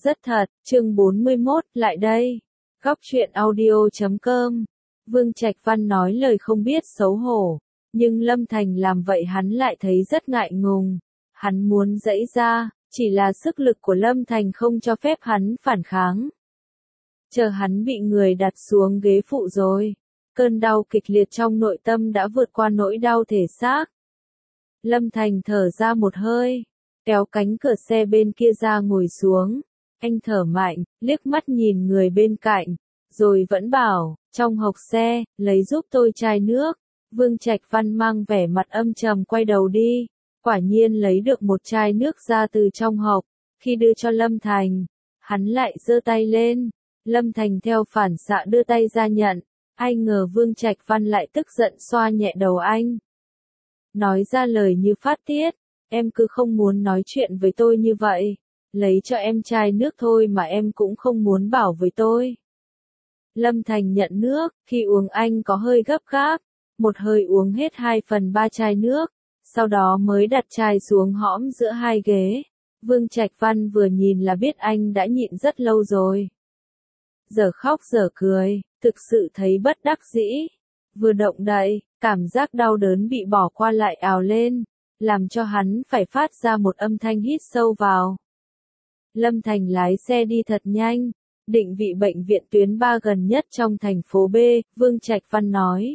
Rất thật, chương 41, lại đây. Góc truyện audio.com. Vương Trạch Văn nói lời không biết xấu hổ, nhưng Lâm Thành làm vậy hắn lại thấy rất ngại ngùng. Hắn muốn giãy ra, chỉ là sức lực của Lâm Thành không cho phép hắn phản kháng. Chờ hắn bị người đặt xuống ghế phụ rồi. Cơn đau kịch liệt trong nội tâm đã vượt qua nỗi đau thể xác. Lâm Thành thở ra một hơi, kéo cánh cửa xe bên kia ra ngồi xuống. Anh thở mạnh, liếc mắt nhìn người bên cạnh, rồi vẫn bảo, trong hộc xe, lấy giúp tôi chai nước. Vương Trạch Văn mang vẻ mặt âm trầm quay đầu đi, quả nhiên lấy được một chai nước ra từ trong hộc. Khi đưa cho Lâm Thành, hắn lại giơ tay lên. Lâm Thành theo phản xạ đưa tay ra nhận, ai ngờ Vương Trạch Văn lại tức giận xoa nhẹ đầu anh. Nói ra lời như phát tiết, em cứ không muốn nói chuyện với tôi như vậy. Lấy cho em chai nước thôi mà em cũng không muốn bảo với tôi. Lâm Thành nhận nước, khi uống anh có hơi gấp gáp, một hơi uống hết 2/3 chai nước, sau đó mới đặt chai xuống hõm giữa hai ghế. Vương Trạch Văn vừa nhìn là biết anh đã nhịn rất lâu rồi. Giờ khóc giờ cười, thực sự thấy bất đắc dĩ. Vừa động đậy, cảm giác đau đớn bị bỏ qua lại ào lên, làm cho hắn phải phát ra một âm thanh hít sâu vào. Lâm Thành lái xe đi thật nhanh, định vị bệnh viện tuyến 3 gần nhất trong thành phố B, Vương Trạch Văn nói.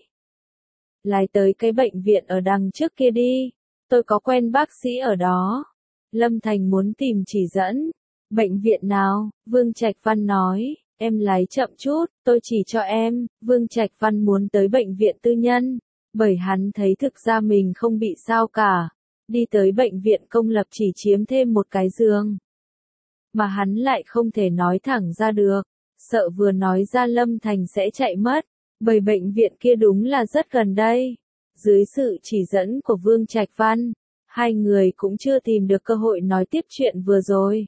Lái tới cái bệnh viện ở đằng trước kia đi, tôi có quen bác sĩ ở đó. Lâm Thành muốn tìm chỉ dẫn. Bệnh viện nào? Vương Trạch Văn nói, em lái chậm chút, tôi chỉ cho em. Vương Trạch Văn muốn tới bệnh viện tư nhân, bởi hắn thấy thực ra mình không bị sao cả. Đi tới bệnh viện công lập chỉ chiếm thêm một cái giường. Mà hắn lại không thể nói thẳng ra được, sợ vừa nói ra Lâm Thành sẽ chạy mất, bởi bệnh viện kia đúng là rất gần đây. Dưới sự chỉ dẫn của Vương Trạch Văn, hai người cũng chưa tìm được cơ hội nói tiếp chuyện vừa rồi.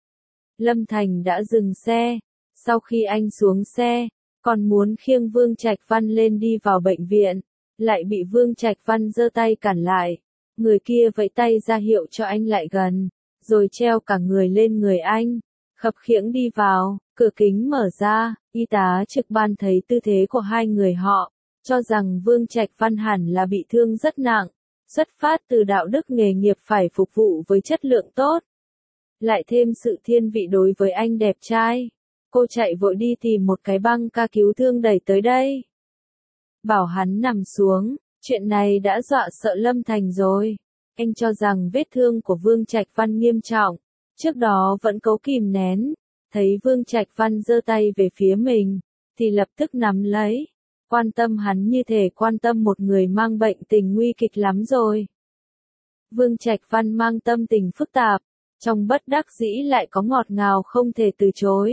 Lâm Thành đã dừng xe, sau khi anh xuống xe, còn muốn khiêng Vương Trạch Văn lên đi vào bệnh viện, lại bị Vương Trạch Văn giơ tay cản lại. Người kia vẫy tay ra hiệu cho anh lại gần, rồi treo cả người lên người anh, khập khiễng đi vào. Cửa kính mở ra, y tá trực ban thấy tư thế của hai người họ, cho rằng Vương Trạch Văn hẳn là bị thương rất nặng, xuất phát từ đạo đức nghề nghiệp phải phục vụ với chất lượng tốt. Lại thêm sự thiên vị đối với anh đẹp trai, cô chạy vội đi tìm một cái băng ca cứu thương đẩy tới đây. Bảo hắn nằm xuống, chuyện này đã dọa sợ Lâm Thành rồi. Anh cho rằng vết thương của Vương Trạch Văn nghiêm trọng, trước đó vẫn cố kìm nén, thấy Vương Trạch Văn giơ tay về phía mình, thì lập tức nắm lấy, quan tâm hắn như thể quan tâm một người mang bệnh tình nguy kịch lắm rồi. Vương Trạch Văn mang tâm tình phức tạp, trong bất đắc dĩ lại có ngọt ngào không thể từ chối.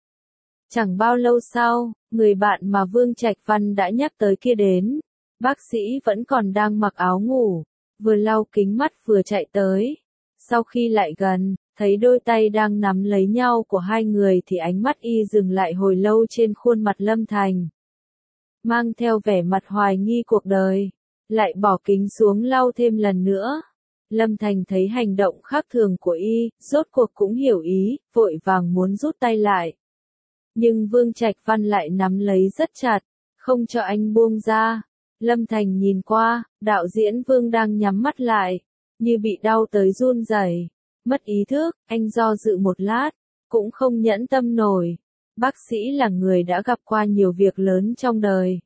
Chẳng bao lâu sau, người bạn mà Vương Trạch Văn đã nhắc tới kia đến, bác sĩ vẫn còn đang mặc áo ngủ, vừa lau kính mắt vừa chạy tới. Sau khi lại gần, thấy đôi tay đang nắm lấy nhau của hai người thì ánh mắt y dừng lại hồi lâu trên khuôn mặt Lâm Thành. Mang theo vẻ mặt hoài nghi cuộc đời, lại bỏ kính xuống lau thêm lần nữa. Lâm Thành thấy hành động khác thường của y, rốt cuộc cũng hiểu ý, vội vàng muốn rút tay lại. Nhưng Vương Trạch Văn lại nắm lấy rất chặt, không cho anh buông ra. Lâm Thành nhìn qua, đạo diễn Vương đang nhắm mắt lại, như bị đau tới run rẩy, mất ý thức. Anh do dự một lát, cũng không nhẫn tâm nổi. Bác sĩ là người đã gặp qua nhiều việc lớn trong đời.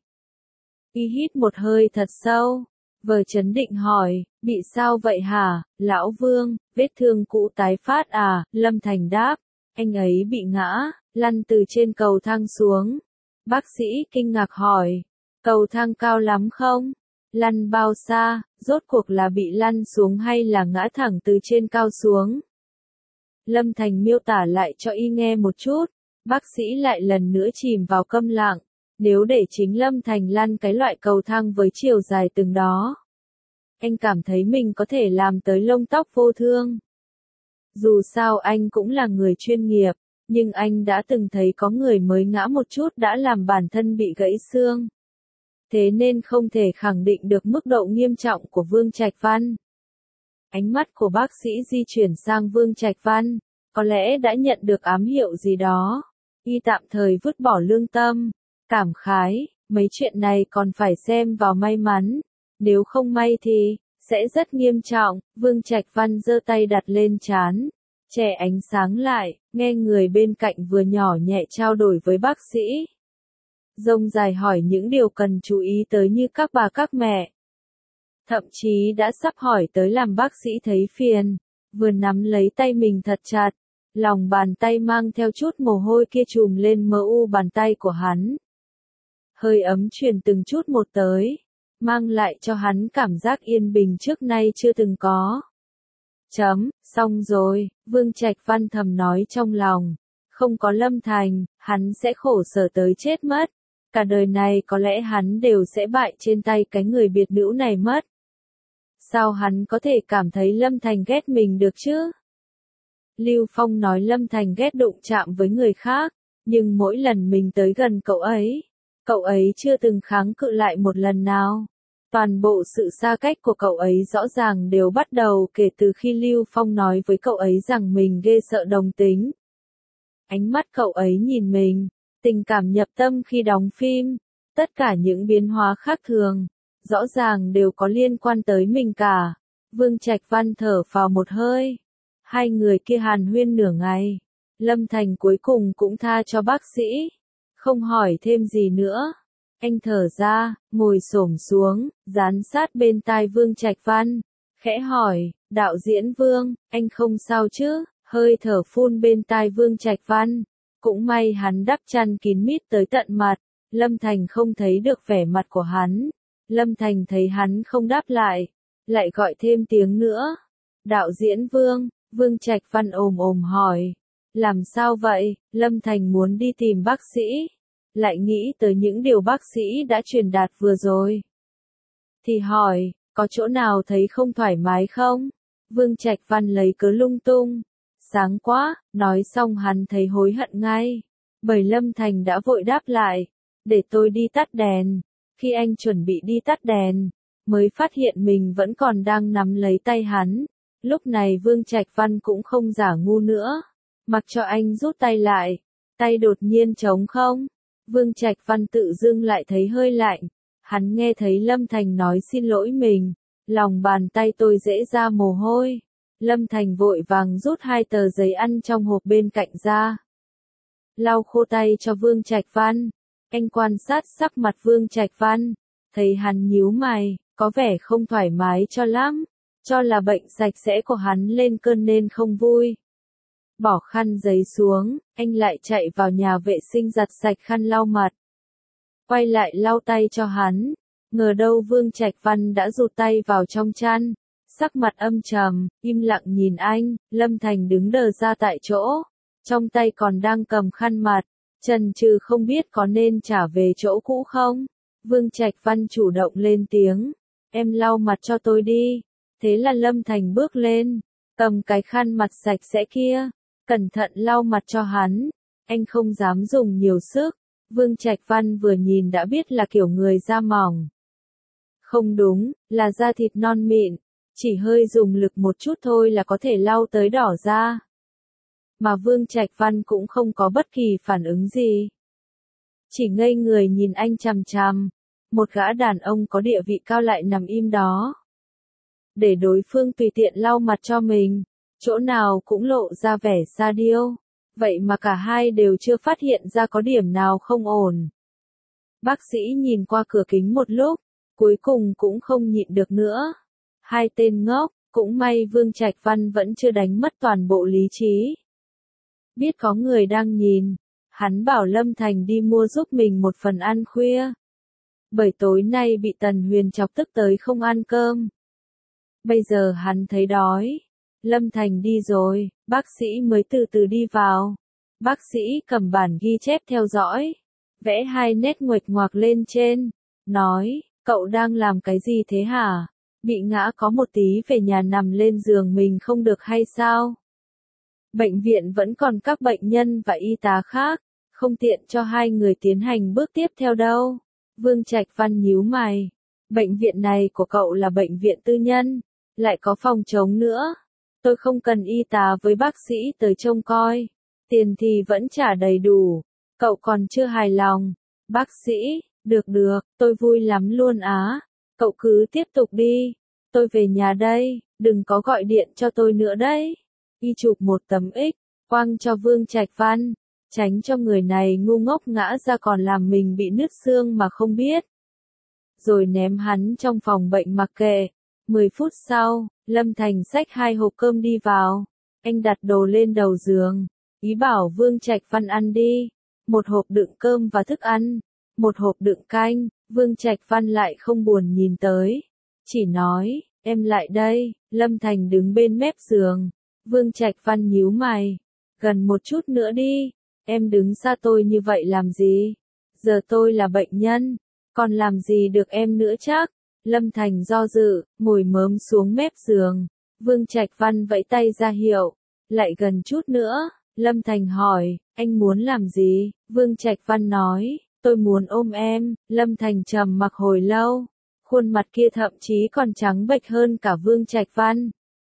Y hít một hơi thật sâu, vờ trấn định hỏi, bị sao vậy hả, lão Vương, vết thương cũ tái phát à? Lâm Thành đáp, anh ấy bị ngã, lăn từ trên cầu thang xuống. Bác sĩ kinh ngạc hỏi, cầu thang cao lắm không? Lăn bao xa, rốt cuộc là bị lăn xuống hay là ngã thẳng từ trên cao xuống? Lâm Thành miêu tả lại cho y nghe một chút, bác sĩ lại lần nữa chìm vào câm lặng. Nếu để chính Lâm Thành lăn cái loại cầu thang với chiều dài từng đó, anh cảm thấy mình có thể làm tới lông tóc vô thương. Dù sao anh cũng là người chuyên nghiệp, nhưng anh đã từng thấy có người mới ngã một chút đã làm bản thân bị gãy xương. Thế nên không thể khẳng định được mức độ nghiêm trọng của Vương Trạch Văn. Ánh mắt của bác sĩ di chuyển sang Vương Trạch Văn, có lẽ đã nhận được ám hiệu gì đó. Y tạm thời vứt bỏ lương tâm, cảm khái, mấy chuyện này còn phải xem vào may mắn, nếu không may thì sẽ rất nghiêm trọng. Vương Trạch Văn giơ tay đặt lên trán, che ánh sáng lại, nghe người bên cạnh vừa nhỏ nhẹ trao đổi với bác sĩ. Rông dài hỏi những điều cần chú ý tới như các bà các mẹ. Thậm chí đã sắp hỏi tới làm bác sĩ thấy phiền, vừa nắm lấy tay mình thật chặt, lòng bàn tay mang theo chút mồ hôi kia trùm lên mờ u bàn tay của hắn. Hơi ấm truyền từng chút một tới, mang lại cho hắn cảm giác yên bình trước nay chưa từng có. Xong rồi, Vương Trạch Văn thầm nói trong lòng, không có Lâm Thành, hắn sẽ khổ sở tới chết mất. Cả đời này có lẽ hắn đều sẽ bại trên tay cái người biệt nữ này mất. Sao hắn có thể cảm thấy Lâm Thành ghét mình được chứ? Lưu Phong nói Lâm Thành ghét đụng chạm với người khác, nhưng mỗi lần mình tới gần cậu ấy chưa từng kháng cự lại một lần nào. Toàn bộ sự xa cách của cậu ấy rõ ràng đều bắt đầu kể từ khi Lưu Phong nói với cậu ấy rằng mình ghê sợ đồng tính. Ánh mắt cậu ấy nhìn mình, tình cảm nhập tâm khi đóng phim, tất cả những biến hóa khác thường, rõ ràng đều có liên quan tới mình cả. Vương Trạch Văn thở phào một hơi. Hai người kia hàn huyên nửa ngày. Lâm Thành cuối cùng cũng tha cho bác sĩ. Không hỏi thêm gì nữa. Anh thở ra, ngồi xổm xuống, dán sát bên tai Vương Trạch Văn. Khẽ hỏi, đạo diễn Vương, anh không sao chứ? Hơi thở phun bên tai Vương Trạch Văn. Cũng may hắn đắp chăn kín mít tới tận mặt. Lâm Thành không thấy được vẻ mặt của hắn. Lâm Thành thấy hắn không đáp lại. Lại gọi thêm tiếng nữa. Đạo diễn Vương, Vương Trạch Văn ồm hỏi. Làm sao vậy? Lâm Thành muốn đi tìm bác sĩ. Lại nghĩ tới những điều bác sĩ đã truyền đạt vừa rồi. Thì hỏi, có chỗ nào thấy không thoải mái không? Vương Trạch Văn lấy cớ lung tung. Sáng quá, nói xong hắn thấy hối hận ngay. Bởi Lâm Thành đã vội đáp lại. Để tôi đi tắt đèn. Khi anh chuẩn bị đi tắt đèn, mới phát hiện mình vẫn còn đang nắm lấy tay hắn. Lúc này Vương Trạch Văn cũng không giả ngu nữa. Mặc cho anh rút tay lại. Tay đột nhiên trống không. Vương Trạch Văn tự dưng lại thấy hơi lạnh. Hắn nghe thấy Lâm Thành nói xin lỗi mình. Lòng bàn tay tôi dễ ra mồ hôi. Lâm Thành vội vàng rút 2 tờ giấy ăn trong hộp bên cạnh ra. Lau khô tay cho Vương Trạch Văn. Anh quan sát sắc mặt Vương Trạch Văn. Thấy hắn nhíu mày, có vẻ không thoải mái cho lắm. Cho là bệnh sạch sẽ của hắn lên cơn nên không vui. Bỏ khăn giấy xuống, anh lại chạy vào nhà vệ sinh giặt sạch khăn lau mặt. Quay lại lau tay cho hắn. Ngờ đâu Vương Trạch Văn đã rụt tay vào trong chăn. Sắc mặt âm trầm, im lặng nhìn anh. Lâm Thành đứng đờ ra tại chỗ. Trong tay còn đang cầm khăn mặt. Chần chừ không biết có nên trả về chỗ cũ không. Vương Trạch Văn chủ động lên tiếng. Em lau mặt cho tôi đi. Thế là Lâm Thành bước lên. Cầm cái khăn mặt sạch sẽ kia. Cẩn thận lau mặt cho hắn. Anh không dám dùng nhiều sức. Vương Trạch Văn vừa nhìn đã biết là kiểu người da mỏng. Không đúng, là da thịt non mịn. Chỉ hơi dùng lực một chút thôi là có thể lau tới đỏ da. Mà Vương Trạch Văn cũng không có bất kỳ phản ứng gì. Chỉ ngây người nhìn anh chằm chằm. Một gã đàn ông có địa vị cao lại nằm im đó. Để đối phương tùy tiện lau mặt cho mình. Chỗ nào cũng lộ ra vẻ sa điêu. Vậy mà cả hai đều chưa phát hiện ra có điểm nào không ổn. Bác sĩ nhìn qua cửa kính một lúc. Cuối cùng cũng không nhịn được nữa. Hai tên ngốc, cũng may Vương Trạch Văn vẫn chưa đánh mất toàn bộ lý trí. Biết có người đang nhìn. Hắn bảo Lâm Thành đi mua giúp mình một phần ăn khuya. Bởi tối nay bị Tần Huyền chọc tức tới không ăn cơm. Bây giờ hắn thấy đói. Lâm Thành đi rồi, bác sĩ mới từ từ đi vào. Bác sĩ cầm bản ghi chép theo dõi. Vẽ 2 nét nguệch ngoạc lên trên. Nói, cậu đang làm cái gì thế hả? Bị ngã có một tí về nhà nằm lên giường mình không được hay sao? Bệnh viện vẫn còn các bệnh nhân và y tá khác. Không tiện cho hai người tiến hành bước tiếp theo đâu. Vương Trạch Văn nhíu mày. Bệnh viện này của cậu là bệnh viện tư nhân. Lại có phòng trống nữa. Tôi không cần y tá với bác sĩ tới trông coi. Tiền thì vẫn trả đầy đủ. Cậu còn chưa hài lòng. Bác sĩ, được, tôi vui lắm luôn á. Cậu cứ tiếp tục đi. Tôi về nhà đây, đừng có gọi điện cho tôi nữa đấy. Y chụp một tấm X, quăng cho Vương Trạch Văn, tránh cho người này ngu ngốc ngã ra còn làm mình bị nứt xương mà không biết. Rồi ném hắn trong phòng bệnh mặc kệ. 10 phút sau, Lâm Thành xách 2 hộp cơm đi vào. Anh đặt đồ lên đầu giường, ý bảo Vương Trạch Văn ăn đi. Một hộp đựng cơm và thức ăn, một hộp đựng canh. Vương Trạch Văn lại không buồn nhìn tới, chỉ nói, em lại đây. Lâm Thành đứng bên mép giường. Vương Trạch Văn nhíu mày, gần một chút nữa đi. Em đứng xa tôi như vậy làm gì? Giờ tôi là bệnh nhân, còn làm gì được em nữa chắc? Lâm Thành do dự, ngồi mớm xuống mép giường. Vương Trạch Văn vẫy tay ra hiệu, lại gần chút nữa. Lâm Thành hỏi, anh muốn làm gì? Vương Trạch Văn nói, tôi muốn ôm em. Lâm Thành trầm mặc hồi lâu, khuôn mặt kia thậm chí còn trắng bệch hơn cả Vương Trạch Văn.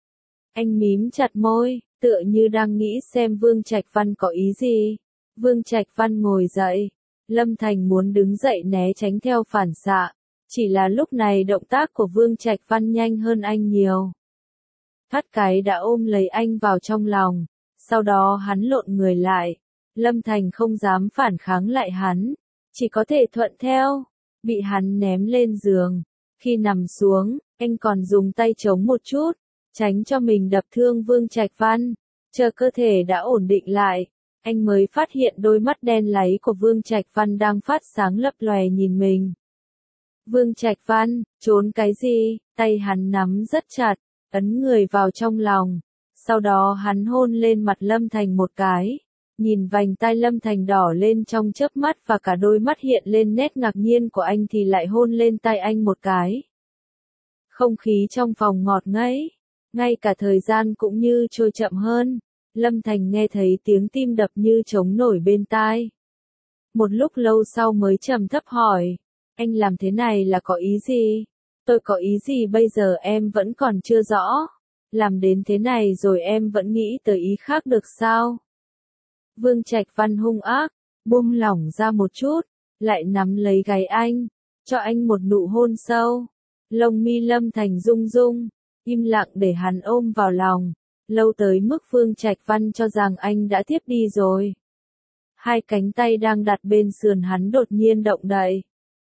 Anh mím chặt môi, tựa như đang nghĩ xem Vương Trạch Văn có ý gì. Vương Trạch Văn ngồi dậy. Lâm Thành muốn đứng dậy né tránh theo phản xạ. Chỉ là lúc này động tác của Vương Trạch Văn nhanh hơn anh nhiều. Thoát cái đã ôm lấy anh vào trong lòng. Sau đó hắn lộn người lại. Lâm Thành không dám phản kháng lại hắn, chỉ có thể thuận theo. Bị hắn ném lên giường. Khi nằm xuống, anh còn dùng tay chống một chút, tránh cho mình đập thương Vương Trạch Văn. Chờ cơ thể đã ổn định lại, anh mới phát hiện đôi mắt đen láy của Vương Trạch Văn đang phát sáng lấp lòe nhìn mình. Vương Trạch Văn, trốn cái gì? Tay hắn nắm rất chặt, ấn người vào trong lòng. Sau đó hắn hôn lên mặt Lâm Thành một cái. Nhìn vành tai Lâm Thành đỏ lên trong chớp mắt và cả đôi mắt hiện lên nét ngạc nhiên của anh thì lại hôn lên tai anh một cái. Không khí trong phòng ngọt ngấy, ngay cả thời gian cũng như trôi chậm hơn. Lâm Thành nghe thấy tiếng tim đập như trống nổi bên tai. Một lúc lâu sau mới trầm thấp hỏi, anh làm thế này là có ý gì? Tôi có ý gì bây giờ em vẫn còn chưa rõ. Làm đến thế này rồi em vẫn nghĩ tới ý khác được sao? Vương Trạch Văn hung ác, buông lỏng ra một chút, lại nắm lấy gáy anh, cho anh một nụ hôn sâu. Lông mi Lâm Thành rung rung, im lặng để hắn ôm vào lòng, lâu tới mức Vương Trạch Văn cho rằng anh đã tiếp đi rồi. Hai cánh tay đang đặt bên sườn hắn đột nhiên động đậy,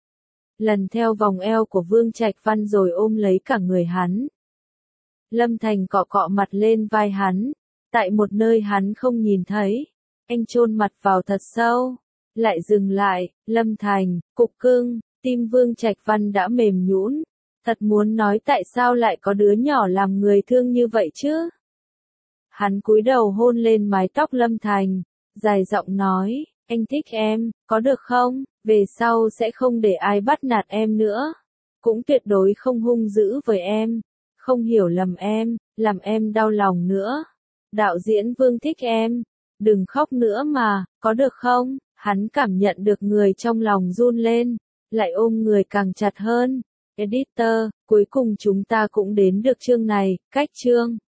lần theo vòng eo của Vương Trạch Văn rồi ôm lấy cả người hắn. Lâm Thành cọ cọ mặt lên vai hắn, tại một nơi hắn không nhìn thấy. Anh chôn mặt vào thật sâu, lại dừng lại. Lâm Thành, cục cưng, tim Vương Trạch Văn đã mềm nhũn, thật muốn nói tại sao lại có đứa nhỏ làm người thương như vậy chứ. Hắn cúi đầu hôn lên mái tóc Lâm Thành, dài giọng nói, anh thích em, có được không? Về sau sẽ không để ai bắt nạt em nữa, cũng tuyệt đối không hung dữ với em, không hiểu lầm em, làm em đau lòng nữa. Đạo diễn Vương thích em, đừng khóc nữa mà, có được không? Hắn cảm nhận được người trong lòng run lên, lại ôm người càng chặt hơn. Editor, cuối cùng chúng ta cũng đến được chương này, cách chương